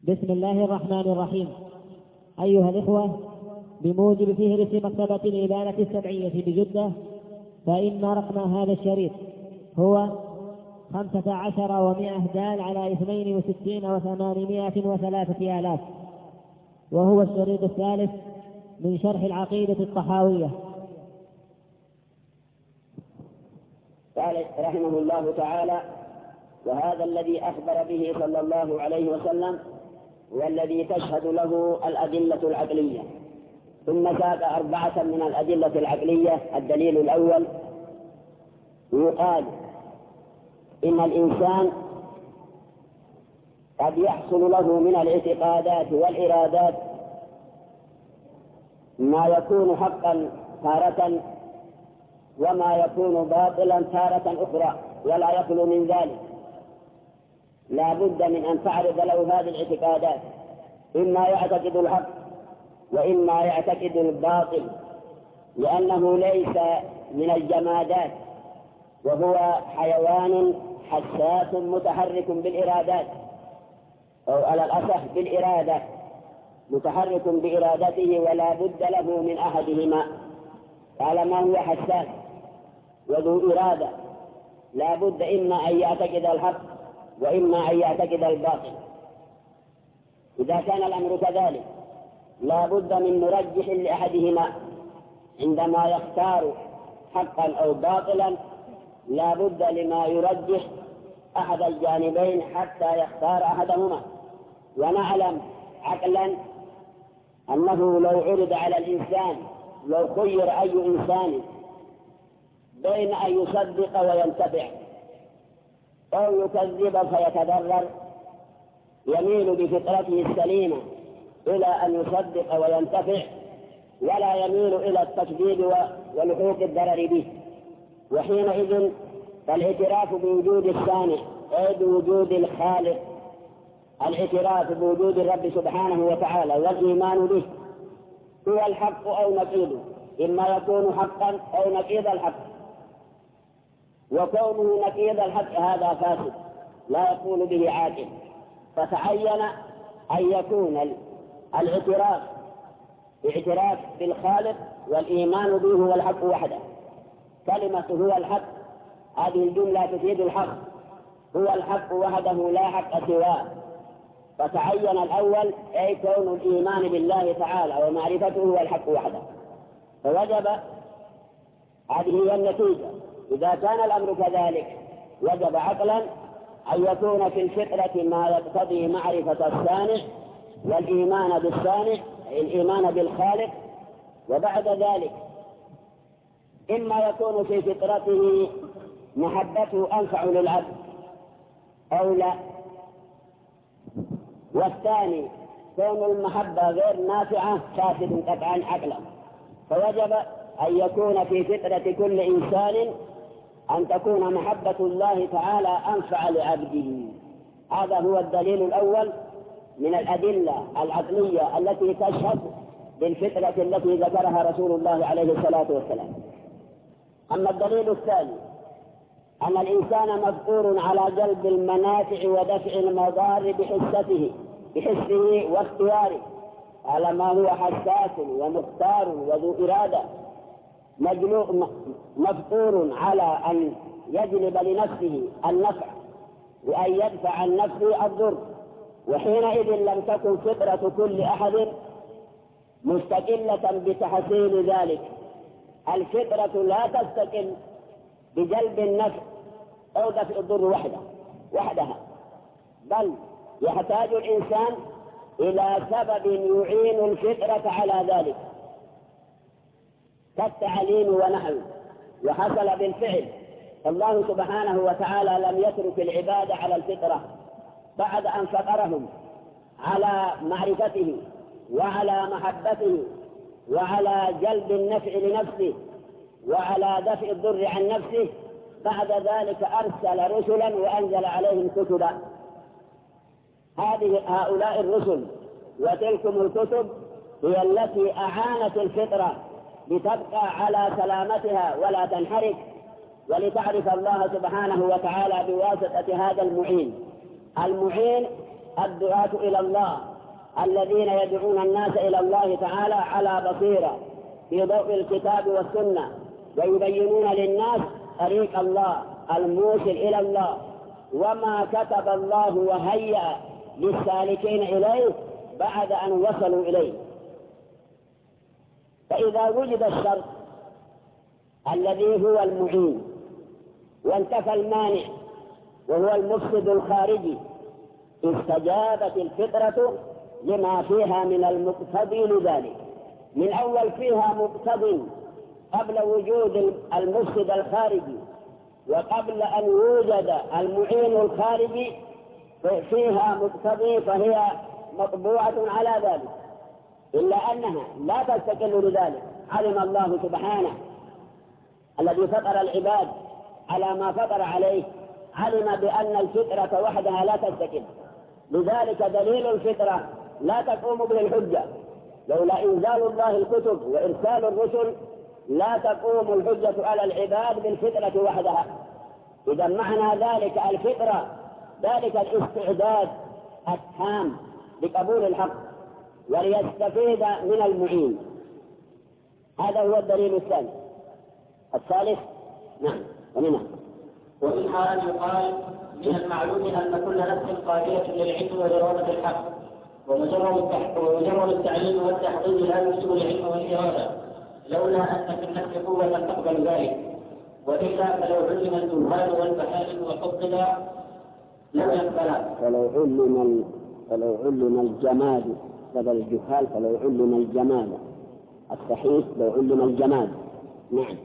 بسم الله الرحمن الرحيم. أيها الإخوة، بموجب فهرس مكتبة الإبانة السبعية بجدة، فإن رقم هذا الشريط هو 15,100 دال على 62,803 وهو الشريط الثالث من شرح العقيدة الطحاوية. قال رحمه الله تعالى: وهذا الذي أخبر به صلى الله عليه وسلم والذي تشهد له الأدلة العقلية. ثم ساق 4 من الأدلة العقلية. الدليل الأول: يقال إن الإنسان قد يحصل له من الاعتقادات والإرادات ما يكون حقا تارة وما يكون باطلا تارة أخرى، ولا يخلو من ذلك. لا بد من أن تعرض له هذه الاعتقادات، إما يعتقد الحق وإما يعتقد الباطل، لأنه ليس من الجمادات، وهو حيوان حساس متحرك بالإرادات، أو على الأصح بالإرادة، متحرك بإرادته ولا بد له من أحدهما. طالما هو حساس وذو إرادة لا بد إما أن يعتقد الحق وإما أن يعتقد الباطل. إذا كان الأمر كذلك لا بد من مرجح لأحدهما. عندما يختار حقا أو باطلا لا بد لما يرجح أحد الجانبين حتى يختار أحدهما. ونعلم عقلا أنه لو عرض على الإنسان، لو خير أي إنسان بين أن يصدق وينتفع أو يكذب فيتضرر، يميل بفطرته السليمة إلى أن يصدق وينتفع، ولا يميل إلى التكذيب ولحوق الضرر به. وحينئذ فالاعتراف بوجود الصانع أي بوجود الخالق، الاعتراف بوجود الرب سبحانه وتعالى والإيمان به هو الحق أو نقيضه، إما يكون حقا أو نقيض الحق. وكونه نقيض الحق هذا فاسد لا يقول به عاقل. فتعين أن يكون الاعتراف بالخالق والإيمان به هو الحق وحده. كلمة هو الحق هذه الجملة تفيد الحق، هو الحق وحده لا حق سواه. فتعين الأول أي كون الإيمان بالله تعالى ومعرفته هو الحق وحده. فوجب، هذه هي النتيجة. إذا كان الأمر كذلك وجب عقلا أن يكون في الفطرة ما يقتضي معرفة الصانع والإيمان بالصانع، الإيمان بالخالق. وبعد ذلك إما يكون في فطرته محبته أنفع للعبد أو لا، والثاني كون المحبة غير نافعة فاسد قطعا عقلا. فوجب أن يكون في فطرة كل إنسان أن تكون محبة الله تعالى أنفع لعبده. هذا هو الدليل الأول من الأدلة العقلية التي تشهد بالفطرة التي ذكرها رسول الله عليه الصلاة والسلام. أما الدليل الثاني أن الإنسان مفطور على جلب المنافع ودفع المضار بحسه واختياره، على ما هو حساس ومختار وذو إرادة، مفطور على أن يجلب لنفسه النفع وأن يدفع عن نفسه الضر. وحينئذ لم تكن فطرة كل أحد مستقلة بتحصيل ذلك. الفطرة لا تستقل بجلب النفع أو دفع الضر وحدها، بل يحتاج الإنسان إلى سبب يعين الفطرة على ذلك، كالتعليم ونحو. وحصل بالفعل. الله سبحانه وتعالى لم يترك العباد على الفطرة بعد أن فطرهم على معرفته وعلى محبته وعلى جلب النفع لنفسه وعلى دفع الضر عن نفسه. بعد ذلك أرسل رسلا وأنزل عليهم كتبا. هؤلاء الرسل وتلكم الكتب هي التي أعانت الفطرة لتبقى على سلامتها ولا تنحرف، ولتعرف الله سبحانه وتعالى بواسطة هذا المعين الدعاة إلى الله الذين يدعون الناس إلى الله تعالى على بصيرة في ضوء الكتاب والسنة، ويبينون للناس طريق الله الموصل إلى الله وما كتب الله وهيأ للسالكين إليه بعد أن وصلوا إليه. فإذا وجد الشرط الذي هو المعين وانتفى المانع وهو المفسد الخارجي، استجابت الفطرة لما فيها من المقتضي لذلك. من أول فيها مقتضي قبل وجود المفسد الخارجي وقبل أن يوجد المعين الخارجي فيها مقتضي، فهي مطبوعة على ذلك، إلا أنها لا تستقل بذلك. علم الله سبحانه الذي فطر العباد على ما فطر عليه، علم بأن الفطرة وحدها لا تستقل، لذلك دليل الفطرة لا تقوم به الحجة. لولا إنزال الله الكتب وإرسال الرسل لا تقوم الحجة على العباد بالفطرة وحدها. إذا معنى ذلك الفطرة ذلك الاستعداد التام لقبول الحق وليستفيد من المعين. هذا هو الدليل الثاني. الثالث نعم ومنها أن يقال من المعلوم أن كل نفس قابلة للعلم وإرادة الحق، ومجرد التعليم والتحقيق لا يوجب العلم والإرادة، لولا أن في النفس قوة تقبل ذلك، وإلا فلو علم الجهال والبهائم وحفظ لم يقبلا. فلو علم الجماد بدل الجهال، فلو علم الجماد الصحيح لو علم الجماد. نعم.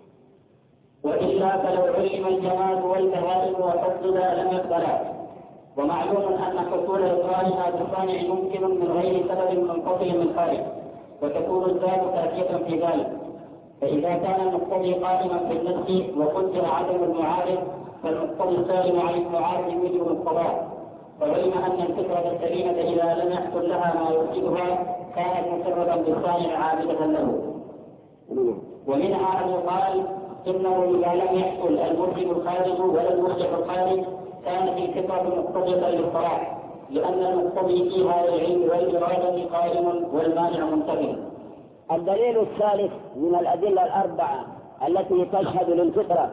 وإلا فلو علم الجماد والبهائم وحفظ لم يقبلا. ومعلوم أن حصول إقرارها بصانع ممكن من غير سبب منقطع من خارج، وتكون الذات كافية في ذلك. فإذا كان المقتضي قائما في النفس وقدر عدم المعارض، فالمقتضي السالم عن المعارض يوجب القضاء. فعلم أن الفكرة السليمة إذا لم يحصل لها ما يفسدها كانت مسرة بالصانع عابدة له. ومنها أن يقال إنه إذا لم يحصل المرشد الخارج ولا المرجح الخارج كانت الفكرة مقتضية للصلاح، لأن المقتضي فيها للعلم والإرادة قائم والمانع منتهي. الدليل الثالث من الأدلة الأربعة التي تشهد للفطرة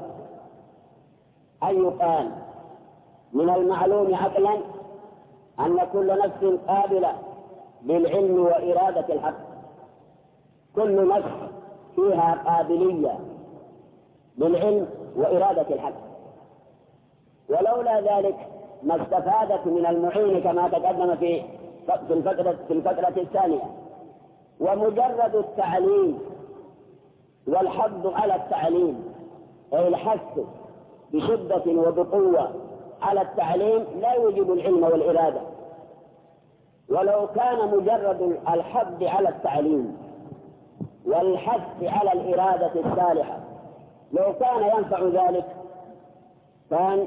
أن يقال من المعلوم عقلا أن كل نفس قابلة للعلم وإرادة الحق. كل نفس فيها قابلية للعلم وإرادة الحق، ولولا ذلك ما استفادت من المعين كما تقدم في الفقرة الثانية. ومجرد التعليم والحض على التعليم أي الحث بشدة وبقوة على التعليم لا يوجب العلم والإرادة. ولو كان مجرد الحض على التعليم والحث على الإرادة الصالحة لو كان ينفع ذلك كان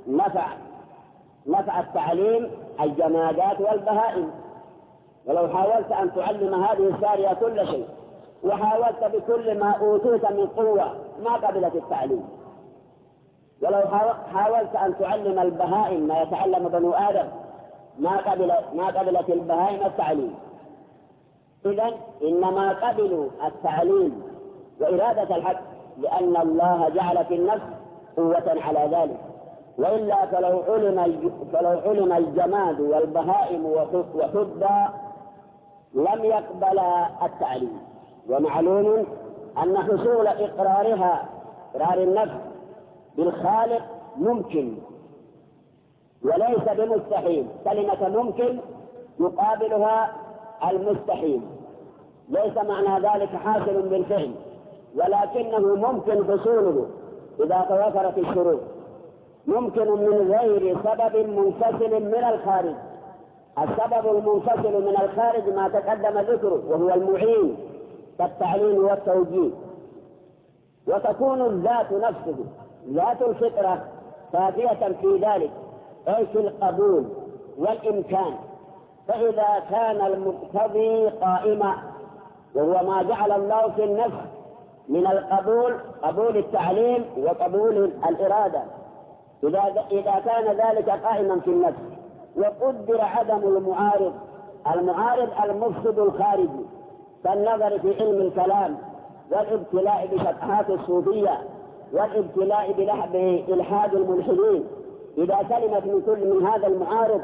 نفع التعليم الجمادات والبهائم. ولو حاولت أن تعلم هذه السارية كل شيء وحاولت بكل ما أوتيت من قوة ما قبلت التعليم. ولو حاولت أن تعلم البهائم ما يتعلم بنو آدم ما قبلت البهائم التعليم. إذن إنما قبلوا التعليم وإرادة الحق لأن الله جعل في النفس قوة على ذلك، وإلا فلو علم الجماد والبهائم وحدى لم يقبل التعليم. ومعلوم أن حصول إقرار النفس بالخالق ممكن وليس بمستحيل. كلمة ممكن يقابلها المستحيل، ليس معنى ذلك حاصل بالفعل، ولكنه ممكن حصوله إذا توفرت الشروط. ممكن من غير سبب منفصل من الخارج. السبب المنفصل من الخارج ما تقدم ذكره وهو المعين كالتعليم والتوجيه. وتكون الذات نفسه ذات الفطرة كافية في ذلك أي في القبول والإمكان. فإذا كان المقتضي قائما وهو ما جعل الله في النفس من القبول قبول التعليم وقبول الإرادة، إذا كان ذلك قائما في النفس وقدر عدم المعارض المفسد الخارجي كالنظر في علم الكلام والابتلاء بشطحات الصوفية والابتلاء بإلحاد الملحدين، إذا سلمت من كل من هذا المعارض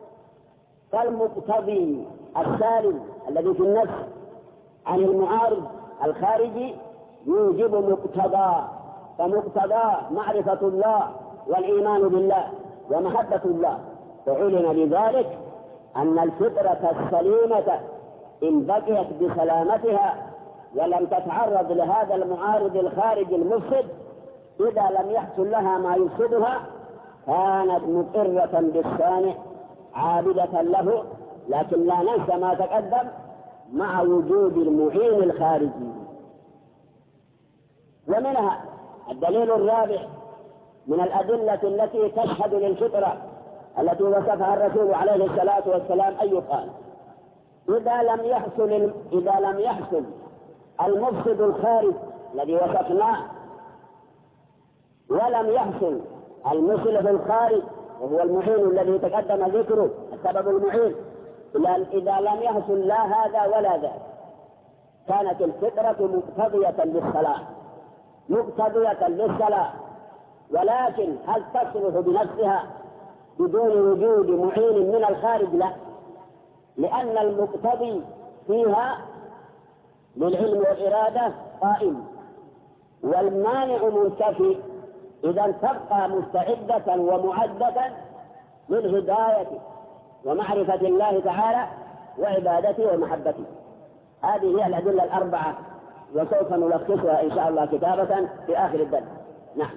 فالمقتضي السالم الذي في النفس عن المعارض الخارجي يوجب مقتضى، فمقتضى معرفة الله والإيمان بالله ومحبة الله. فعلم لذلك أن الفطرة السليمة إن بقيت بسلامتها ولم تتعرض لهذا المعارض الخارجي المفسد، إذا لم يحصل لها ما يفسدها كانت مقرة بالصانع عابدة له. لكن لا ننسى ما تقدم مع وجود المعين الخارجي. ومنها الدليل الرابع من الأدلة التي تشهد للفطرة التي وصفها الرسول عليه الصلاة والسلام أن يقال إذا لم يحصل المفسد الخارج الذي وصفناه ولم يحصل المصلح الخارج وهو المعين الذي تقدم ذكره السبب المعين، إذا لم يحصل لا هذا ولا ذاك كانت الفطرة مقتضية للصلاة. ولكن هل تصلح بنفسها بدون وجود معين من الخارج؟ لا، لأن المقتضي فيها للعلم والإرادة قائم والمانع منتفي، إذا تبقى مستعدة ومعدة للهداية ومعرفة الله تعالى وعبادته ومحبته. هذه هي الأدلة الأربعة، وسوف نلخصها إن شاء الله كتابة في آخر الدرس. نعم.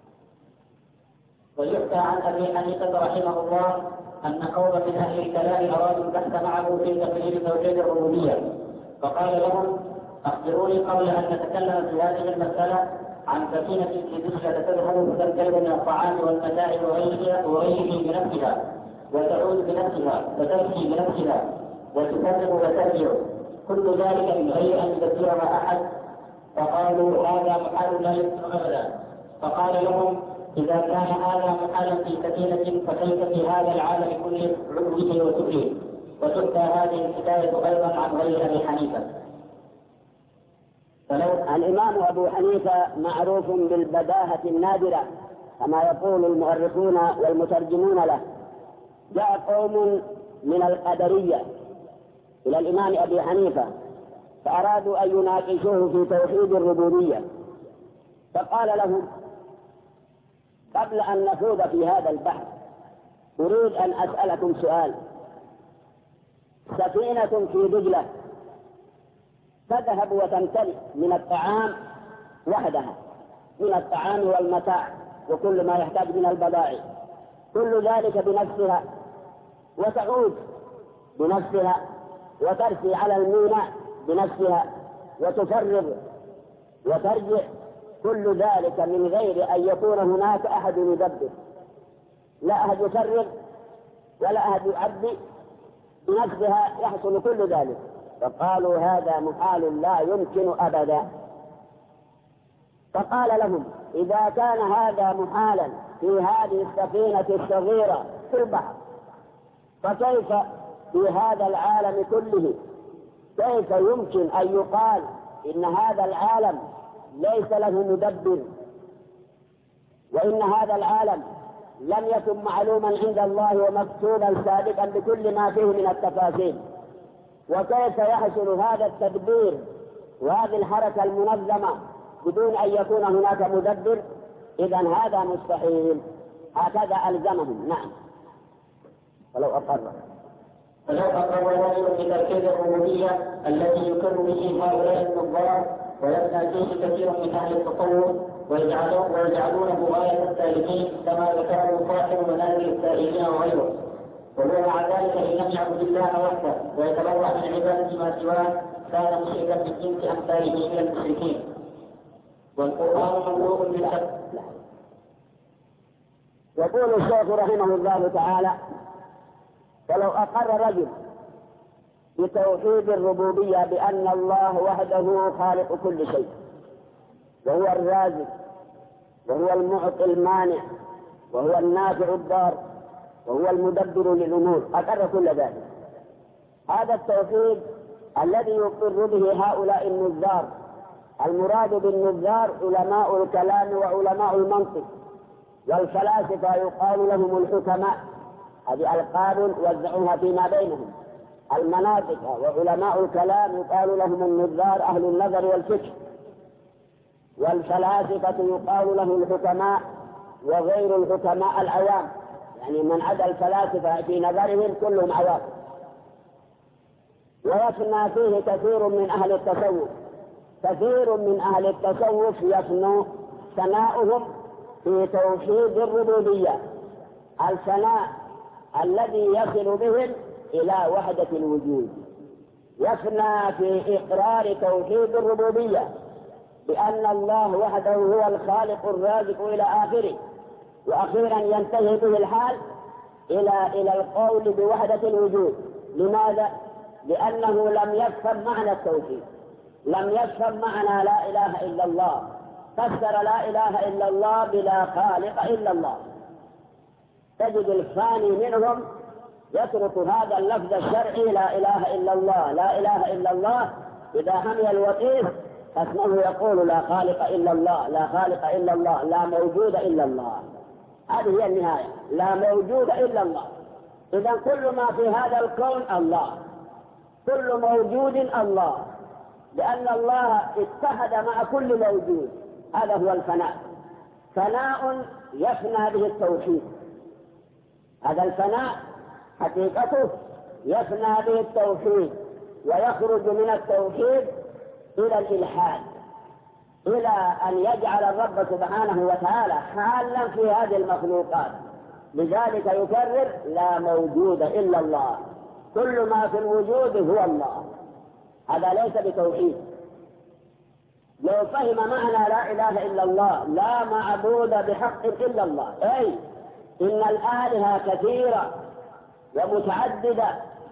ويحكى عن أبي حنيفة رحمه الله أن قوما من أهل الكلام أرادوا البحث معه في تقرير توحيد الربوبية، فقال لهم: أخبروني قبل أن نتكلم في هذه المسألة عن سفينة في دجلة تذهب فتنتهي من الطعام والمتاع وغيره بنفسها، وتعود بنفسها، وتمشي بنفسها، وتكذب وترجع، كل ذلك من غير أن يذكرها أحد. فقالوا: هذا محال لا يمكن أبدا. فقال لهم: إذا كان هذا محالا في سفينة فكيف في هذا العالم كله علوه وسفله؟ وتؤتى هذه الحكاية أيضا عن غير أبي حنيفة. الإمام أبو حنيفة معروف بالبداهة النادرة كما يقول المؤرخون والمترجمون له. جاء قوم من القدرية إلى الإمام أبي حنيفة فأرادوا أن يناقشوه في توحيد الربوبية، فقال لهم: قبل أن نخوض في هذا البحث أريد أن أسألكم سؤال. سفينة في دجلة تذهب وتمتلئ من الطعام وحدها، من الطعام والمتاع وكل ما يحتاج من البضائع، كل ذلك بنفسها، وتعود بنفسها، وترسي على الميناء بنفسها، وتفرغ وترجع، كل ذلك من غير أن يكون هناك أحد يدبر، لا أحد يفرغ ولا أحد يعبي، بنفسها يحصل كل ذلك. فقالوا: هذا محال لا يمكن أبدا. فقال لهم: إذا كان هذا محالا في هذه السفينة الصغيرة في البحر، فكيف في هذا العالم كله؟ كيف يمكن أن يقال إن هذا العالم ليس له مدبر، وإن هذا العالم لم يكن معلوما عند الله ومكتوبا سابقا بكل ما فيه من التفاصيل؟ وكيف يحصل هذا التدبير وهذه الحركة المنظمة بدون أن يكون هناك مدبر؟ إذن هذا مستحيل. هكذا ألزمهم. نعم. ولو أقر الرجل بتركيز الربوبية التي يقر به هؤلاء الكفار ويبنى فيه كثير من أهل التصوف ويجعلونه غاية السالكين كما ذكره صاحب منازل السائلين وغيره. وهو مع ذلك إن لم يعبد الله وحده ويتبرأ من عبادة ما سواه كان مشركا من جنس أمثاله من المشركين. والقرآن مملوء بالحق. يقول الشيخ رحمه الله تعالى: ولو أقر رجل بتوحيد الربوبية بأن الله وحده خالق كل شيء، وهو الرازق، وهو المعطي المانع، وهو النافع الضار، وهو المدبر للأمور، أقر كل ذلك. هذا التوحيد الذي يقر به هؤلاء النذار. المراد بالنذار علماء الكلام وعلماء المنطق، والفلاسفة يقال لهم الحكماء، هذه ألقاب وزعوها فيما بينهم. المناطق وعلماء الكلام يقال لهم النذار أهل النظر والفكر، والفلاسفة يقال لهم الحكماء وغير الحكماء العوام، يعني من عدا الفلاسفة في نظرهم كلهم عوام. ويفنى فيه كثير من أهل التصوف. كثير من أهل التصوف يفنى ثناؤهم في توحيد الربوبية، الثناء الذي يصل بهم إلى وحدة الوجود. يفنى في إقرار توحيد الربوبية بأن الله وحده هو الخالق الرازق إلى آخره، وأخيرا ينتهي به الحال إلى القول بوحدة الوجود. لماذا؟ لأنه لم يفهم معنى التوحيد، لم يفهم معنى لا إله إلا الله، فسر لا إله إلا الله بلا خالق إلا الله. تجد الثاني منهم يترك هذا اللفظ الشرعي لا إله إلا الله، لا إله إلا الله، إذا حمي الوقيف فاسمه يقول لا خالق إلا الله، لا خالق إلا الله، لا موجود إلا الله. هذه هي النهاية، لا موجود إلا الله. إذا كل ما في هذا الكون الله، كل موجود الله، لأن الله اتحد مع كل موجود. هذا هو الفناء، فناء يفنى به التوحيد. هذا الفناء حقيقته يفنى به التوحيد، ويخرج من التوحيد إلى الإلحاد، إلى أن يجعل الرب سبحانه وتعالى حالا في هذه المخلوقات. لذلك يكرر لا موجود إلا الله، كل ما في الوجود هو الله. هذا ليس بتوحيد. لو فهم معنى لا إله إلا الله لا معبود بحق إلا الله، أي إن الآلهة كثيرة ومتعددة،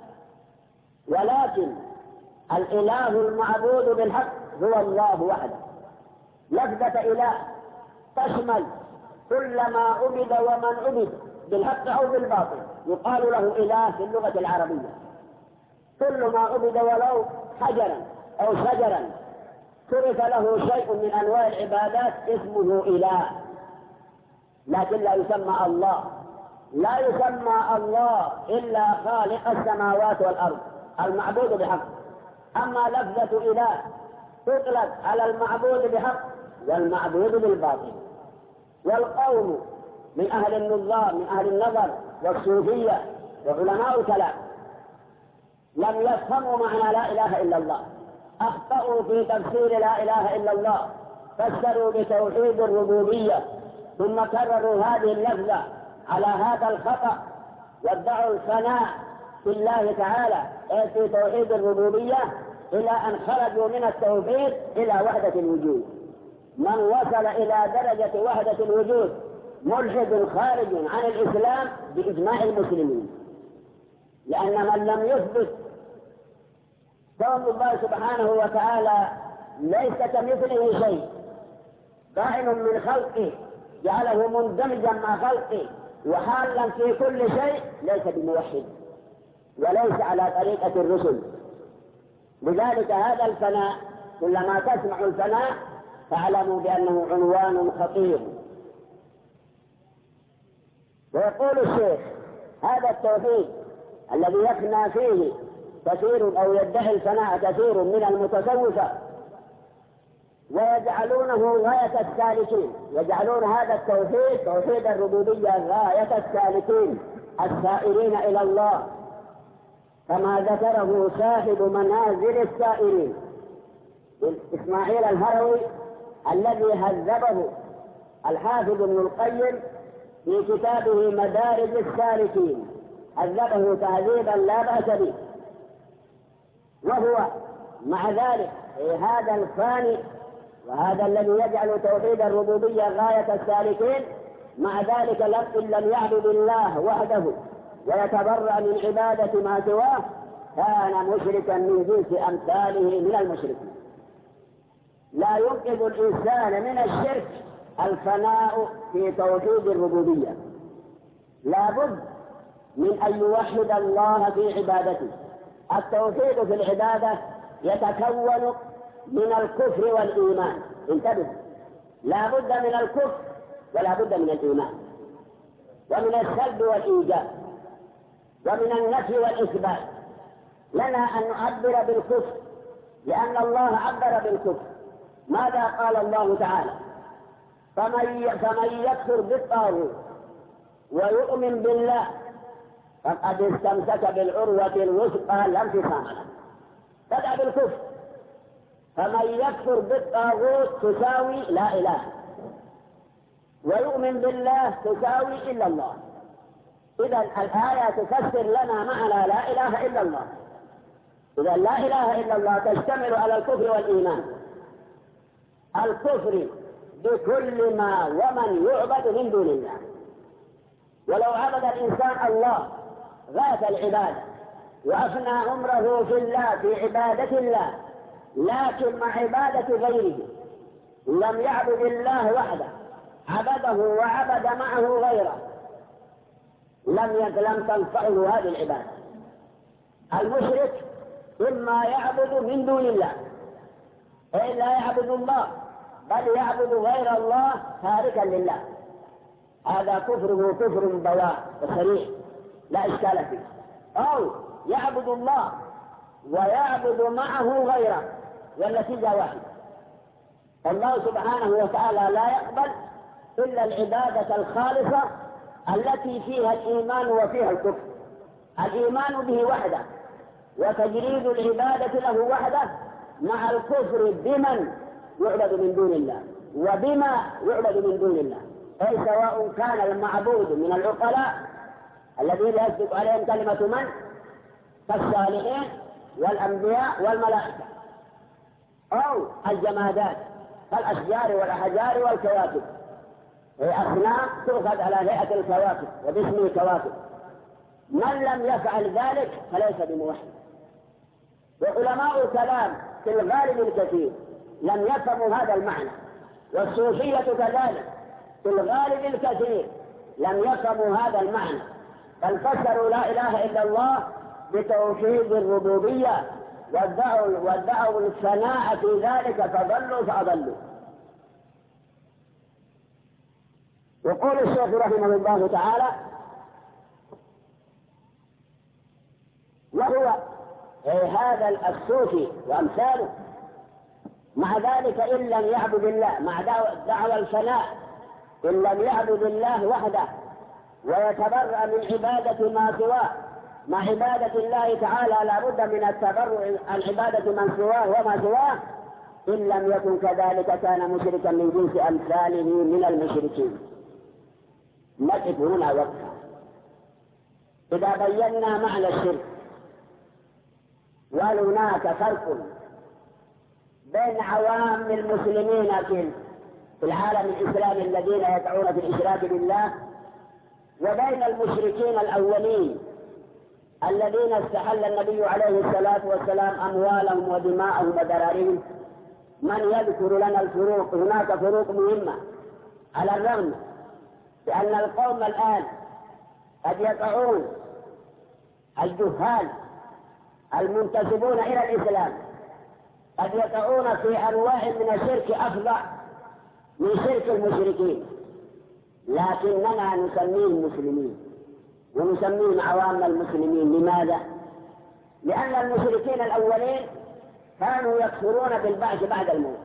ولكن الإله المعبود بالحق هو الله وحده. لفظة إله تشمل كل ما عبد ومن عبد بالحق أو بالباطل، يقال له إله في اللغة العربية. كل ما عبد ولو حجرا أو شجرا ترك له شيء من أنواع العبادات اسمه إله، لكن لا يسمى الله. لا يسمى الله إلا خالق السماوات والأرض المعبود بحق. أما لفظة إله تطلق على المعبود بحق والمعبود بالباطل. والقوم من أهل النظار، من أهل النظر والصوفية وعلماء الكلام لم يفهموا معنى لا إله إلا الله، أخطأوا في تفسير لا إله إلا الله، فسروا بتوحيد الربوبية، ثم كرروا هذه اللفظة على هذا الخطأ، وادعوا الفناء في الله تعالى في توحيد الربوبية، إلى أن خرجوا من التوحيد إلى وحدة الوجود. من وصل إلى درجة وحدة الوجود ملحد خارج عن الإسلام بإجماع المسلمين، لأن من لم يثبت كون الله سبحانه وتعالى ليس كمثله شيء، بائن من خلقه جعله مندمجا مع خلقه وحالا في كل شيء، ليس بموحد وليس على طريقة الرسل. لذلك هذا الفناء كلما تسمع الفناء فاعلموا بأنه عنوان خطير. ويقول الشيخ هذا التوحيد الذي يفنى فيه كثير أو يدعي الفناء كثير من المتصوفة، ويجعلونه غاية السالكين، يجعلون هذا التوحيد توحيد الربوبية غاية السالكين السائرين إلى الله، كما ذكره صاحب منازل السائرين إسماعيل الهروي الذي هذبه الحافظ ابن القيم في كتابه مدارج السالكين، هذبه تهذيبا لا بأس به. وهو مع ذلك هذا الفاني وهذا الذي يجعل توحيد الربوبية غاية السالكين، مع ذلك إن لم يعبد الله وحده ويتبرأ من عبادة ما سواه كان مشركا من جنس أمثاله من المشركين. لا ينقذ الإنسان من الشرك الفناء في توحيد الربوبية. لا بد من أن يوحد الله في عبادته. التوحيد في العبادة يتكون من الكفر والإيمان. انتبه، لا بد من الكفر ولا بد من الإيمان، ومن السلب والإيجاب، ومن النفي والإثبات. لنا أن نعبر بالكفر لأن الله عبر بالكفر. ماذا قال الله تعالى؟ فمن يكفر بالطاغوت ويؤمن بالله فقد استمسك بالعروة الوثقى لا انفصام لها. بدأ بالكفر. فمن يكفر بالطاغوت تساوي لا إله، ويؤمن بالله تساوي إلا الله. إذا الآية تفسر لنا معنى لا إله إلا الله. إذا لا إله إلا الله تشتمل على الكفر والإيمان. الكفر بكل ما ومن يعبد من دون الله. ولو عبد الإنسان الله غاية العبادة وأفنى عمره في الله في عبادة الله، لكن مع عبادة غيره لم يعبد الله وحده، عبده وعبد معه غيره، لم تنفعه هذه العبادة. المشرك إما يعبد من دون الله أي لا يعبد الله، بل يعبد غير الله تاركا لله. هذا كفره كفر بواح وصريح لا إشكال فيه. أو يعبد الله ويعبد معه غيره، والنتيجة واحدة. الله سبحانه وتعالى لا يقبل إلا العبادة الخالصة التي فيها الإيمان وفيها الكفر. الإيمان به وحده وتجريد العبادة له وحده، مع الكفر بمن يعبد من دون الله وبما يعبد من دون الله، أي سواء كان المعبود من العقلاء الذين يصدق عليهم كلمة من كالصالحين والأنبياء والملائكة، أو الجمادات كالأشجار والأحجار والكواكب. هي أصنام تؤخذ على هيئة الكواكب وباسم الكواكب. من لم يفعل ذلك فليس بموحد. وعلماء الكلام في الغالب الكثير لم يفهموا هذا المعنى، والصوفية كذلك في الغالب الكثير لم يفهموا هذا المعنى، بل فسروا لا إله إلا الله بتوحيد الربوبية وادعوا الثناء في ذلك فضلوا فأضلوا. يقول الشيخ رحمه الله تعالى: وهو هذا الصوفي وأمثاله مع ذلك إن لم يعبد الله، مع دعوى الفناء، إن لم يعبد الله وحده ويتبرأ من عبادة ما سواه، مع عبادة الله تعالى لا بد من التبرؤ عن عبادة من سواه وما سواه. إن لم يكن كذلك كان مشركا من جنس أمثاله من المشركين. نقف هنا وقفا. إذا بينا معنى الشرك، وهل هناك فرق بين عوام المسلمين في العالم الإسلامي الذين يدعون في الإشراك بالله، وبين المشركين الأولين الذين استحل النبي عليه الصلاة والسلام أموالهم ودماءهم وذراريهم؟ من يذكر لنا الفروق؟ هناك فروق مهمة، على الرغم بأن القوم الآن قد يقعون الجهال المنتسبون إلى الإسلام قد يقعون في أنواع من الشرك أفظع من شرك المشركين، لكننا نسميهم مسلمين ونسميهم عوام المسلمين. لماذا؟ لأن المشركين الأولين كانوا يكفرون بالبعث بعد الموت،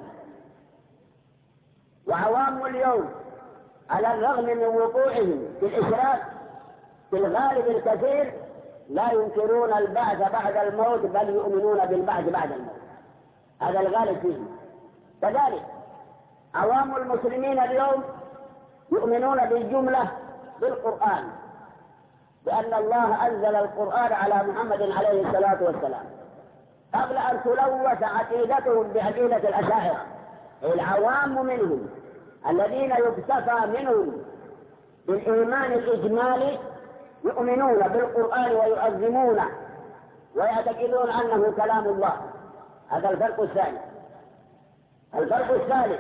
وعوام اليوم على الرغم من وقوعهم في الإشراك في الغالب الكثير لا ينكرون البعث بعد الموت، بل يؤمنون بالبعث بعد الموت. هذا الغالب فيهم. كذلك عوام المسلمين اليوم يؤمنون بالجملة بالقرآن، بأن الله أنزل القرآن على محمد عليه الصلاة والسلام، قبل أن تلوث عقيدتهم بعقيدة الأشاعرة. العوام منهم الذين يكتفى منهم بالإيمان الإجمالي يؤمنون بالقرآن ويعظمونه ويعتقدون أنه كلام الله. هذا الفرق الثاني. الفرق الثالث: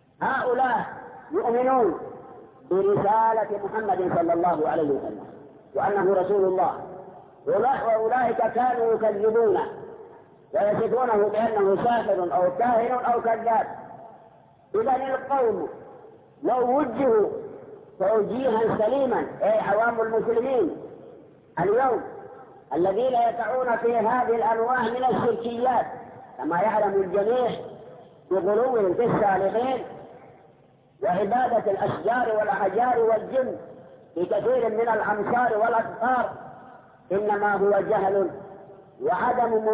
هؤلاء يؤمنون برسالة محمد صلى الله عليه وسلم، وأنه رسول الله، وأولئك كانوا يكذبونه ويصفونه بأنه ساحر أو كاهن أو كذاب. إذن القوم لو وجهوا توجيها سليما، أي عوام المسلمين اليوم الذين يقعون في هذه الأنواع من الشركيات كما يعلم الجميع بغلوهم في الصالحين وعبادة الأشجار والأحجار والجن في كثير من الأمصار والأقطار، إنما هو جهل وعدم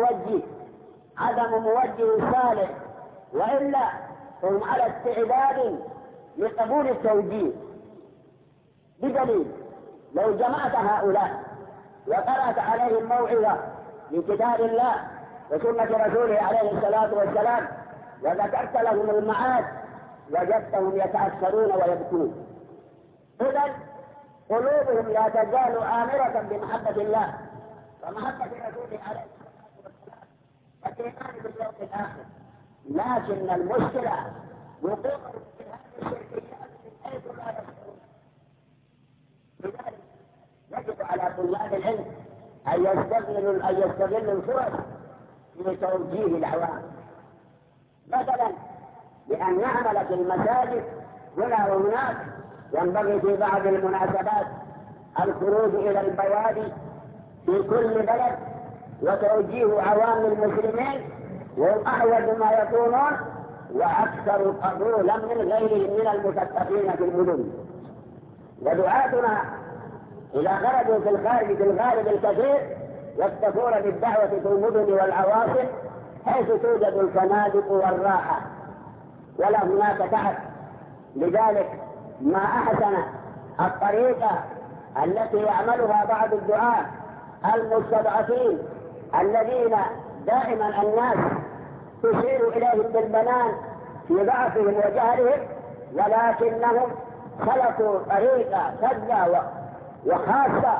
موجه صالح، وإلا هم على استعداد لقبول التوجيه. بدليل لو جمعت هؤلاء وقرأت عليهم موعظة من كتاب الله وسنة رسوله عليه الصلاة والسلام وذكرت لهم المعاد وجدتهم يتأثرون ويبكون. إذن قلوبهم لا تزال آمرة بمحبة الله ومحبة رسوله عليه الصلاة والسلام والإيمان باليوم الآخر، لكن المشكلة وقوعهم في هذه الشركيات من حيث لا يشعرون. لذلك يجب على طلاب العلم أن يستغلوا الفرص في توجيه العوام، مثلا بأن نعمل في المساجد هنا وهناك. ينبغي في بعض المناسبات الخروج إلى البوادي في كل بلد وتوجيه عوام المسلمين، وهم أحوج ما يكونون وأكثر قبولا من غيرهم من المثقفين في المدن. ودعاتنا إذا خرجوا في الخارج في الغالب الكثير يكتفون بالدعوة في المدن والعواصم حيث توجد الفنادق والراحة ولا هناك تعب. لذلك ما أحسن الطريقة التي يعملها بعض الدعاة المستضعفين الذين دائما الناس تشير إليهم بالبنان في ضعفهم وجهلهم، ولكنهم خلقوا طريقة فذة وخاصة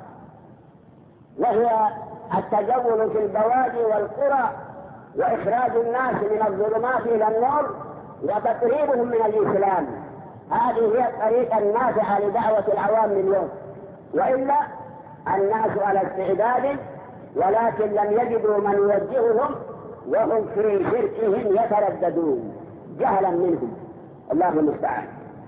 وهي التجول في البوادي والقرى وإخراج الناس من الظلمات إلى النور وتقريبهم من الإسلام. هذه هي الطريقة النافعة لدعوة العوام اليوم، وإلا الناس على استعداد ولكن لم يجدوا من يوجههم وهم في شركهم يترددون جهلا منهم. الله المستعان.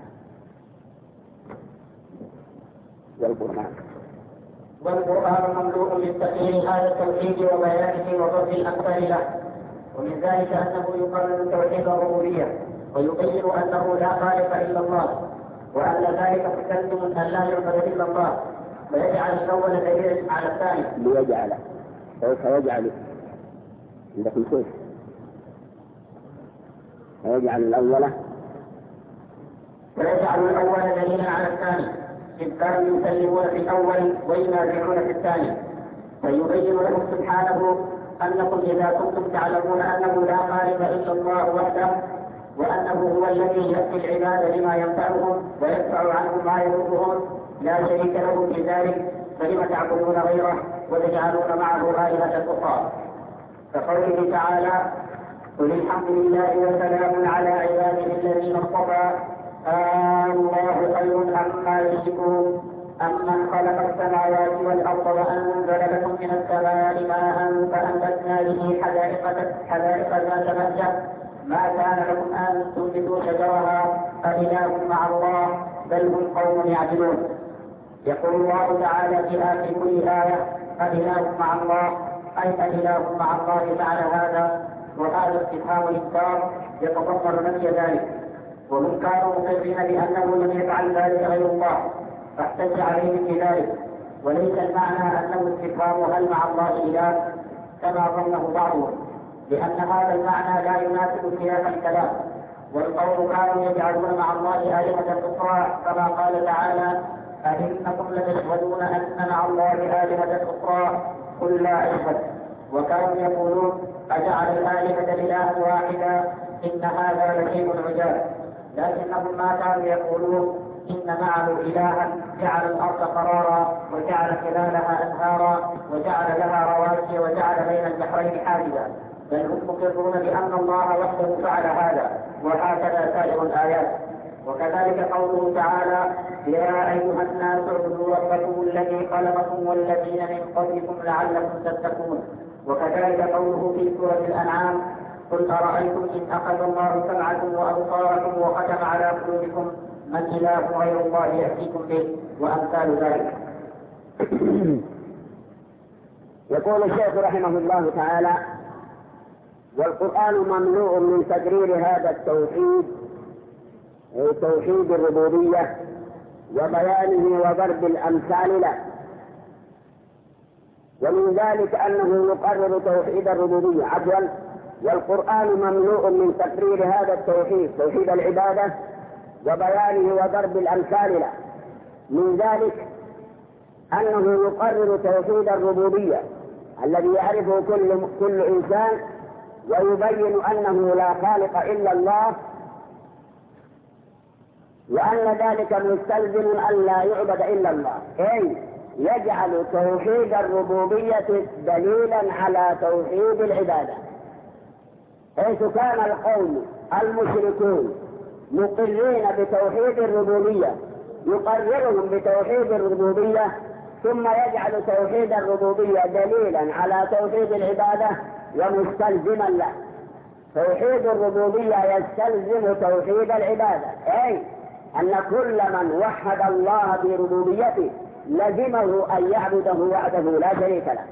والقرآن مملوء للتقرير هذا التوحيد وبيانه وضرب الأمثال له، ومن ذلك أنه يقرر توحيد الربوبية ويبين أنه لا خالق إلا الله، وأن ذلك مستلزم أن لا يعبد إلا الله، ويجعل الأول دليلا على الثاني. ليجعل فيجعل عندكم كيف فيجعل الأول دليلا على الثاني، إذ كانوا يسلمون في الأول وينازعون في الثاني، فيبين لهم سبحانه أنكم إذا كنتم تعلمون أنه لا خالق إلا الله وحده، وأنه هو الذي يأتي العباد لما ينفعهم ويدفع عنهم ما يضرهم لا شريك له في ذلك، فلم تعبدون غيره وتجعلون معه آلهة أخرى. كقوله تعالى: قل الحمد لله وسلام على عباده الذين اصطفى الله خير عما يشركون أمن خلق السماوات والأرض وأنزل لكم من السماء ماء فأنبتنا به حدائق ذات بهجة ما كان لكم أن تنبتوا شجرها أإله مع الله بل هم قوم يعدلون. يقول الله تعالى في آخر كل آية: أإله مع الله، أي أإله مع الله بعد هذا، وهذا استفهام الإنكار يتضمن نفي ذلك، وهم كانوا مقرين بأنه لم يفعل ذلك غير الله فاحتج عليهم بذلك، وليس المعنى أنه استفهام هل مع الله إله كما ظنه بعضهم، لأن هذا المعنى لا يناسب سياق الكلام. والقوم كانوا يجعلون مع الله آلهة أخرى كما قال تعالى: أئنكم لتشهدون أن مع الله آلهة أخرى قل لا أشهد. وكانوا يقولون: أجعل الآلهة إلها واحدا إن هذا لشيء عجاب. لكنهم ما كانوا يقولون إن معه إلها جعل الأرض قرارا وجعل خلالها أنهارا وجعل لها رواسي وجعل بين البحرين حاجزا، بل هم مقرون بأن الله وحده فعل هذا، وهكذا سائر الآيات. وكذلك قوله تعالى: يا أيها الناس اعبدوا ربكم الذي خلقكم والذين من قبلكم لعلكم تتقون. وكذلك قوله في سورة الأنعام: قل أرأيتم إن أخذ الله سمعكم وأبصاركم وختم على قلوبكم من إله غير الله يأتيكم به، وأمثال ذلك. يقول الشيخ رحمه الله تعالى: والقرآن مملوء من تقرير هذا التوحيد، توحيد الربوبية، وبيانه وضرب الأمثال له. ومن ذلك أنه يقرر توحيد الربوبية. والقرآن مملوء من تقرير هذا التوحيد، توحيد العبادة، وبيانه وضرب الأمثال له. من ذلك أنه يقرر توحيد الربوبية الذي يعرفه كل إنسان، ويبين أنه لا خالق إلا الله، وأن ذلك مستلزم أن لا يعبد إلا الله، أي يجعل توحيد الربوبية دليلا على توحيد العبادة، حيث كان القوم المشركون مقرين بتوحيد الربوبية، يقررهم بتوحيد الربوبية، ثم يجعل توحيد الربوبية دليلا على توحيد العبادة ومستلزما له. توحيد الربوبية يستلزم توحيد العبادة، أي أن كل من وحد الله بربوبيته لزمه أن يعبده وحده لا شريك له.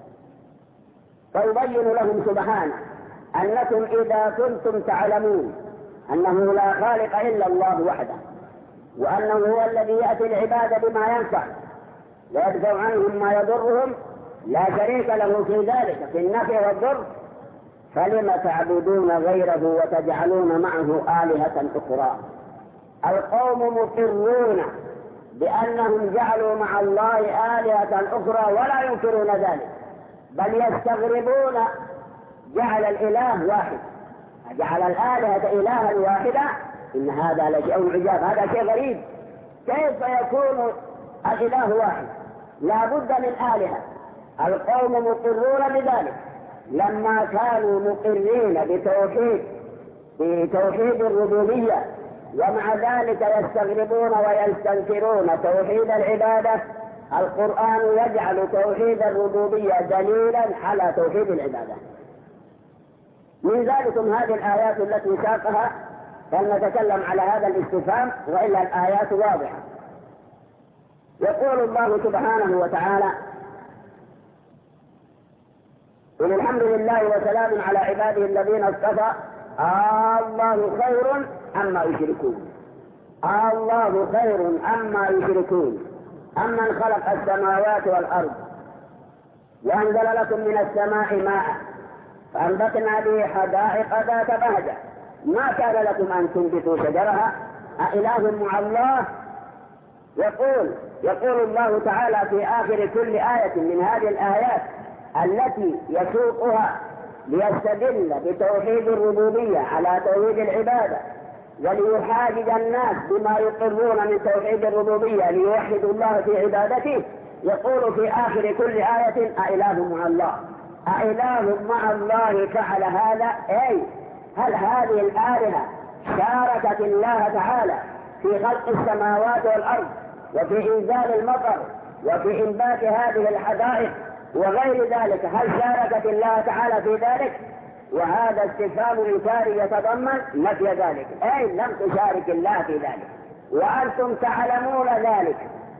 فيبين لهم سبحانه أنكم إذا كنتم تعلمون أنه لا خالق إلا الله وحده، وأنه هو الذي يأتي العباد بما ينفع ويدفع عنهم ما يضرهم، لا شريك له في ذلك في النفع والضر، فلم تعبدون غيره وتجعلون معه آلهة أخرى. القوم مقرون بأنهم جعلوا مع الله آلهة أخرى ولا ينكرون ذلك، بل يستغربون جعل الإله واحد، جعل الآلهة إلها واحدا، إن هذا لشيء عجاب، هذا شيء غريب، كيف يكون الإله واحد؟ لا بد من آلهة. القوم مقرون بذلك لما كانوا مقرين بتوحيد الربوبية، ومع ذلك يستغربون ويستنكرون توحيد العبادة. القرآن يجعل توحيد الربوبية دليلا على توحيد العبادة. من ذلك هذه الآيات التي ساقها، فلنتكلم على هذا الاستفهام، وإلا الآيات واضحة. يقول الله سبحانه وتعالى: قل الحمد لله وسلام على عباده الذين اصطفى الله خير عما يشركون. الله خير عما يشركون. أمن خلق السماوات والأرض وأنزل لكم من السماء ماء فأنبتنا به حدائق ذات بهجة ما كان لكم أن تنبتوا شجرها أإله مع الله. يقول الله تعالى في آخر كل آية من هذه الآيات التي يسوقها ليستدل بتوحيد الربوبية على توحيد العبادة، وليحاجج الناس بما يقرون من توحيد الربوبية ليوحدوا الله في عبادته. يقول في آخر كل آية أإله مع الله. أإله مع الله فعل هذا؟ أي هل هذه الآلهة شاركت الله تعالى في خلق السماوات والأرض وفي إنزال المطر وفي إنبات هذه الحدائق وغير ذلك؟ هل شاركت الله تعالى في ذلك؟ وهذا استفهام إنكاري يتضمن نفي ذلك، أي لم تشارك الله في ذلك وأنتم تعلمون ذلك.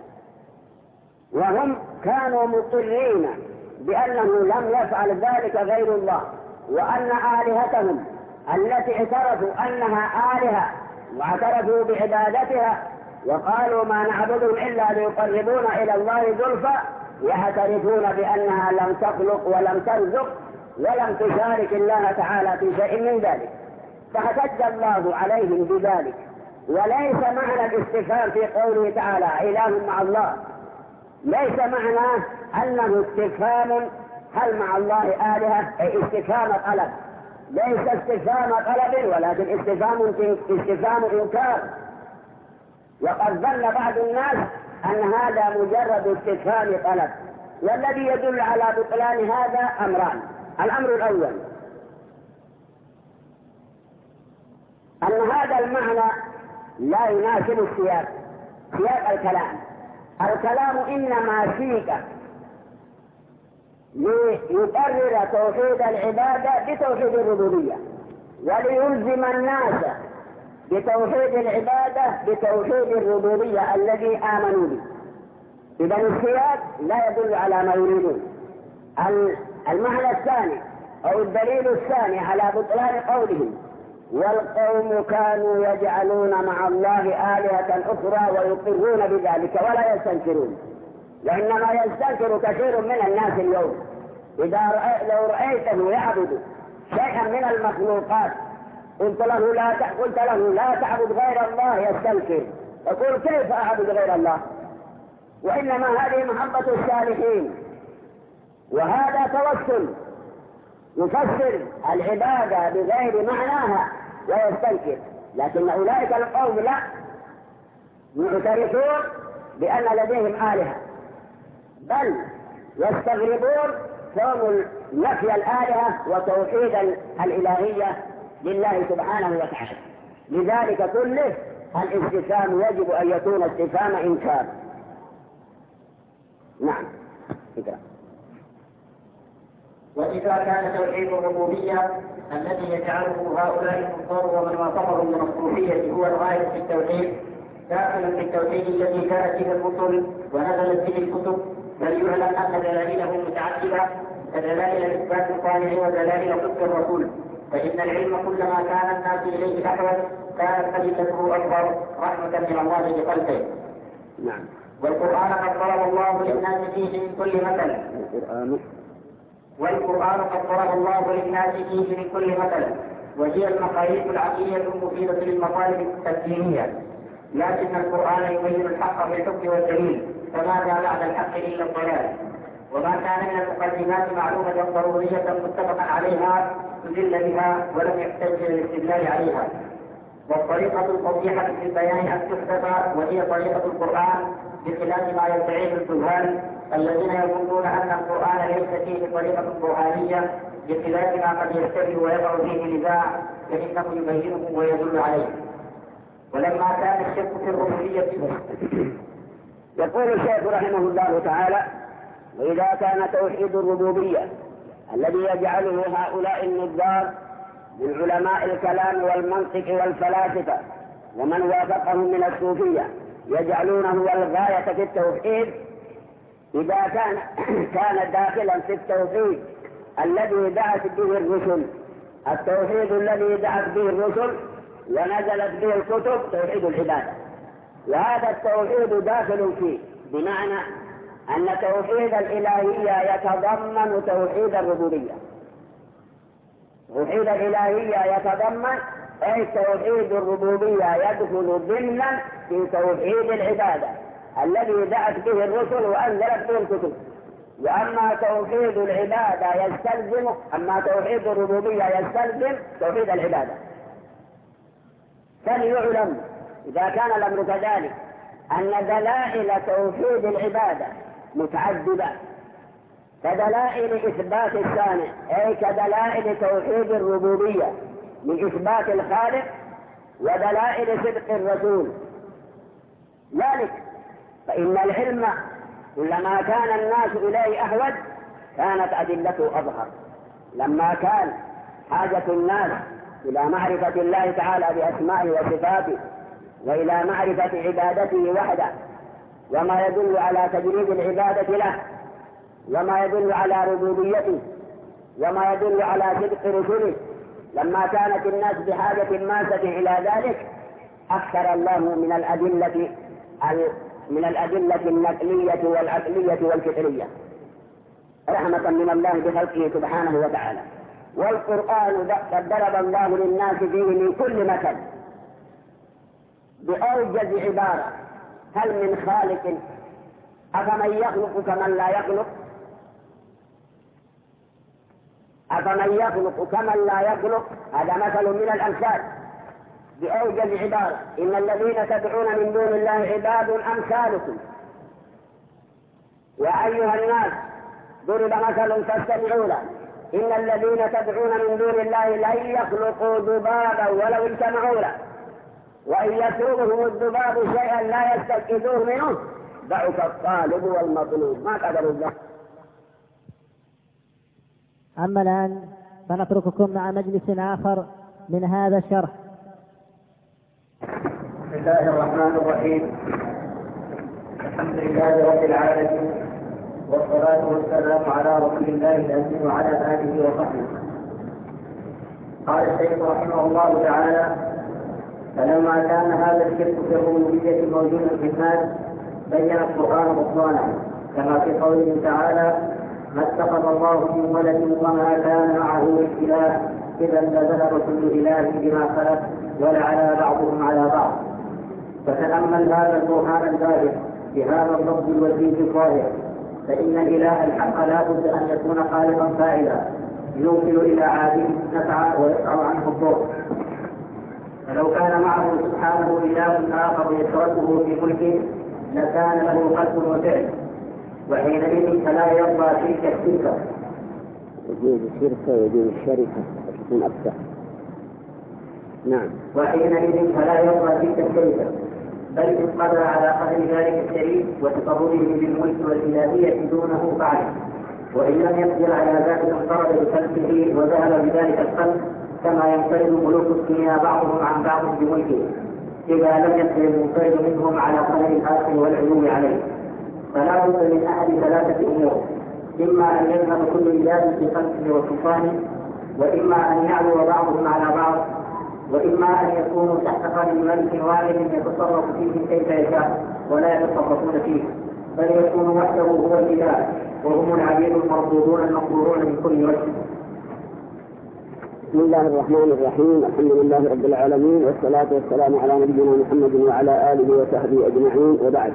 وهم كانوا مقرين بأنه لم يفعل ذلك غير الله، وأن آلهتهم التي اعترفوا أنها آلهة واعترفوا بعبادتها وقالوا ما نعبدهم إلا ليقربونا إلى الله زلفى، يعترفون بأنها لم تخلق ولم ترزق ولم تشارك الله تعالى في شيء من ذلك، فاحتج الله عليهم بذلك. وليس معنى الاستفهام في قوله تعالى إله مع الله، ليس معناه أنه استفهام هل مع الله آلهة، أي استفهام طلب، ليس استفهام طلب ولكن استفهام إنكار. وقد ظن بعض الناس أن هذا مجرد استفهام طلب، والذي يدل على بطلان هذا أمران. الأمر الأول أن هذا المعنى لا يناسب السياق، سياق الكلام. الكلام إنما سيق ليقرر توحيد العبادة بتوحيد الربوبية، وليلزم الناس بتوحيد العبادة بتوحيد الربوبية الذي آمنوا به. إذا السياق لا يدل على ما يريدون. المعنى الثاني أو الدليل الثاني على بطلان قولهم: والقوم كانوا يجعلون مع الله آلهة أخرى ويقرون بذلك ولا يستنكرون. وإنما يستنكر كثير من الناس اليوم. لو رأيته يعبد شيئا من المخلوقات قلت له لا تعبد غير الله، يستنكر يقول: كيف أعبد غير الله؟ وإنما هذه محبة الصالحين، وهذا توسل يفسر العبادة بغير معناها ويستنكر. لكن أولئك القوم لا، معترفون بأن لديهم آلهة، بل يستغربون كون نفي الآلهة وتوحيد الإلهية لله سبحانه وتعالى. لذلك كله الاستفهام يجب أن يكون استفهام إنكار. نعم. وإذا كان توحيد الربوبية الذي يجعله هؤلاء الكفار ومن وافقهم من الصوفية هو الغاية في التوحيد، داخل في التوحيد الذي جاءت به الرسل ونزلت به الكتب، بل يعلم أن دلائله متعددة كدلائل إثبات الصانع ودلائل صدق الرسول. فإن العلم كلما كان الناس إليه أحوج كانت أدلته أكبر رحمة من الله بخلقه. نعم. والقرآن قد ضرب الله للناس فيه من كل مثل. وهي المقاييس العقلية المفيدة للمطالب التسليمية. لكن القرآن يبين الحق بالحكم والدليل، فماذا بعد الحق إلا الضلال؟ وما كان من المقدمات معلومة ضرورية متفقا عليها تدل بها ولم يحتج للاستدلال عليها. والطريقة الفصيحة في البيان أن تحدث، وهي طريقة القرآن، بخلاف ما يدعيه الجهال الذين يقولون أن القرآن ليس فيه طريقة برهانية، بخلاف ما قد يشتبه ويقع فيه نزاع، فإنه يبينه ويدل عليه. ولما كان الشك في الربوبية، يقول الشيخ رحمه الله تعالى: وإذا كان توحيد الربوبية الذي يجعله هؤلاء النظار من علماء الكلام والمنطق والفلاسفة ومن وافقهم من الصوفية يجعلونه الغاية في التوحيد، إذا كان داخلا في التوحيد الذي دعت به الرسل، التوحيد الذي دعت به الرسل ونزلت به الكتب، توحيد العبادة، وهذا التوحيد داخل فيه، بمعنى أن توحيد الإلهية يتضمن توحيد الربوبية. توحيد الإلهية يتضمن أي توحيد الربوبية يدخل ضمنا في توحيد العبادة الذي دعت به الرسل وأنزلت به الكتب. وأما توحيد العبادة يستلزم، أما توحيد الربوبية يستلزم توحيد العبادة. فليعلم إذا كان الأمر كذلك أن دلائل توحيد العبادة متعددة، كدلائل إثبات الصانع أي كدلائل توحيد الربوبية من إثبات الخالق، ودلائل صدق الرسول. ذلك فإن العلم كلما كان الناس إليه أحوج كانت أدلته أظهر. لما كان حاجة الناس إلى معرفة الله تعالى بأسمائه وصفاته وإلى معرفة عبادته وحده وما يدل على تجريد العبادة له وما يدل على ربوبيته وما يدل على صدق رسله، لما كانت الناس بحاجة ماسة إلى ذلك أكثر الله من الأدلة النقلية والعقلية والفطرية رحمة من الله بخلقه سبحانه وتعالى. والقرآن قد ضرب الله للناس فيه من كل مثل بأوجز عبارة: هل من خالق أفمن يخلق كمن لا يخلق، أفمن يخلق كمن لا يخلق. هذا مثل من الأمثال بأوجز عبارة: إن الذين تدعون من دون الله عباد أمثالكم يا أيها الناس ضرب مثل فاستمعوا له إن الذين تدعون من دون الله لن يخلقوا ذبابا ولو اجتمعوا له وإن يسلبهم الذباب شيئا لا يستنقذوه منه ضعف الطالب والمطلوب، ما قدر الله. أما الآن فنترككم مع مجلس آخر من هذا الشرح. بسم الله الرحمن الرحيم. الحمد لله رب العالمين، والصلاة والسلام على رسول الله الأمين وعلى آله وصحبه. قال الشيخ رحمه الله تعالى: فلما كان هذا الشرك في الربوبية موجودا في الناس بين القرآن بطلانه، كما في قوله تعالى: ما اتخذ الله من ولد وما كان معه من إله إذا لذهب كل إله بما خلق ولعلى بعضهم على بعض. فتأمل هذا البرهان الباهر بهذا اللفظ الوجيه الظاهر، فإن الإله الحق لا بد أن يكون خالقا فاعلا يوصل إلى عابده النفع ويدفع عنه الضر. فلو كان معه سبحانه إله آخر يشركه في ملكه لكان له خلق وفعل، وحينئذ فلا يرضى تلك الشركة. يجوز الشركة ويجوز الشركة تكون أكثر. نعم. وحينئذ فلا يرضى تلك الشركة، بل إن قدر على قدر ذلك الشريك وتقربه بالملك والإلهية دونه فعله، وإن لم يقدر على ذلك انفرد بخلقه وذهب بذلك الخلق، كما ينفرد ملوك الدنيا بعضهم عن بعض بملكه إذا لم يقدر المنفرد منهم على قدر الآخر والعلو عليه. فلا بد من أحد ثلاثة أمور: إما أن يذهب كل إله في خلقه وسلطانه، وإما أن يعلو بعضهم على بعض، وإما أن يكونوا تحت قدر ملك واحد يتصرف فيه كيف يشاء ولا يتصرفون فيه، بل يكون وحده هو الإله وهم العبيد المربوبون المقبورون من كل وجه. بسم الله الرحمن الرحيم. الحمد لله رب العالمين، والصلاة والسلام على نبينا محمد وعلى آله وصحبه أجمعين، وبعد.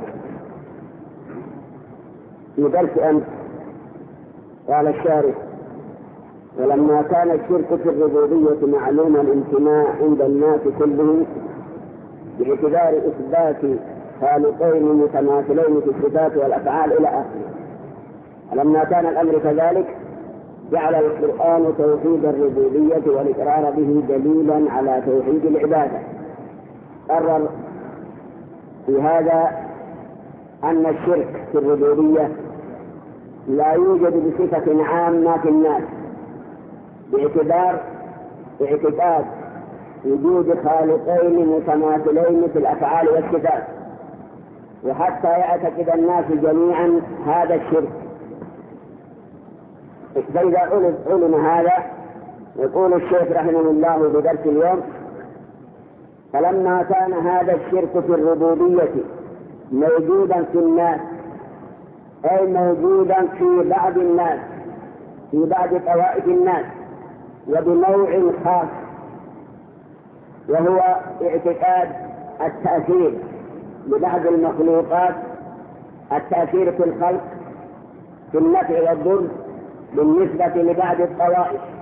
في درس أمس قال الشارح: ولما كان الشرك في الربوبية معلوم الامتناع عند الناس كلهم باعتبار إثبات خالقين متماثلين في الصفات والأفعال إلى آخره، ولما كان الأمر كذلك جعل القرآن توحيد الربوبية والإقرار به دليلا على توحيد العبادة. قرر في هذا أن الشرك في الربوبية لا يوجد بصفة عامة في الناس باعتبار اعتقاد وجود خالقين متماثلين في الأفعال والصفات، وحتى يعتقد الناس جميعا هذا الشرك. فإذا علم هذا، يقول الشيخ رحمه الله بدرس اليوم: فلما كان هذا الشرك في الربوبية موجودا في الناس، أي موجودا في بعض الناس، في بعض طوائف الناس، وبنوع خاص، وهو اعتقاد التأثير ببعض المخلوقات، التأثير في الخلق في النفع والضر بالنسبة لبعض الطوائف،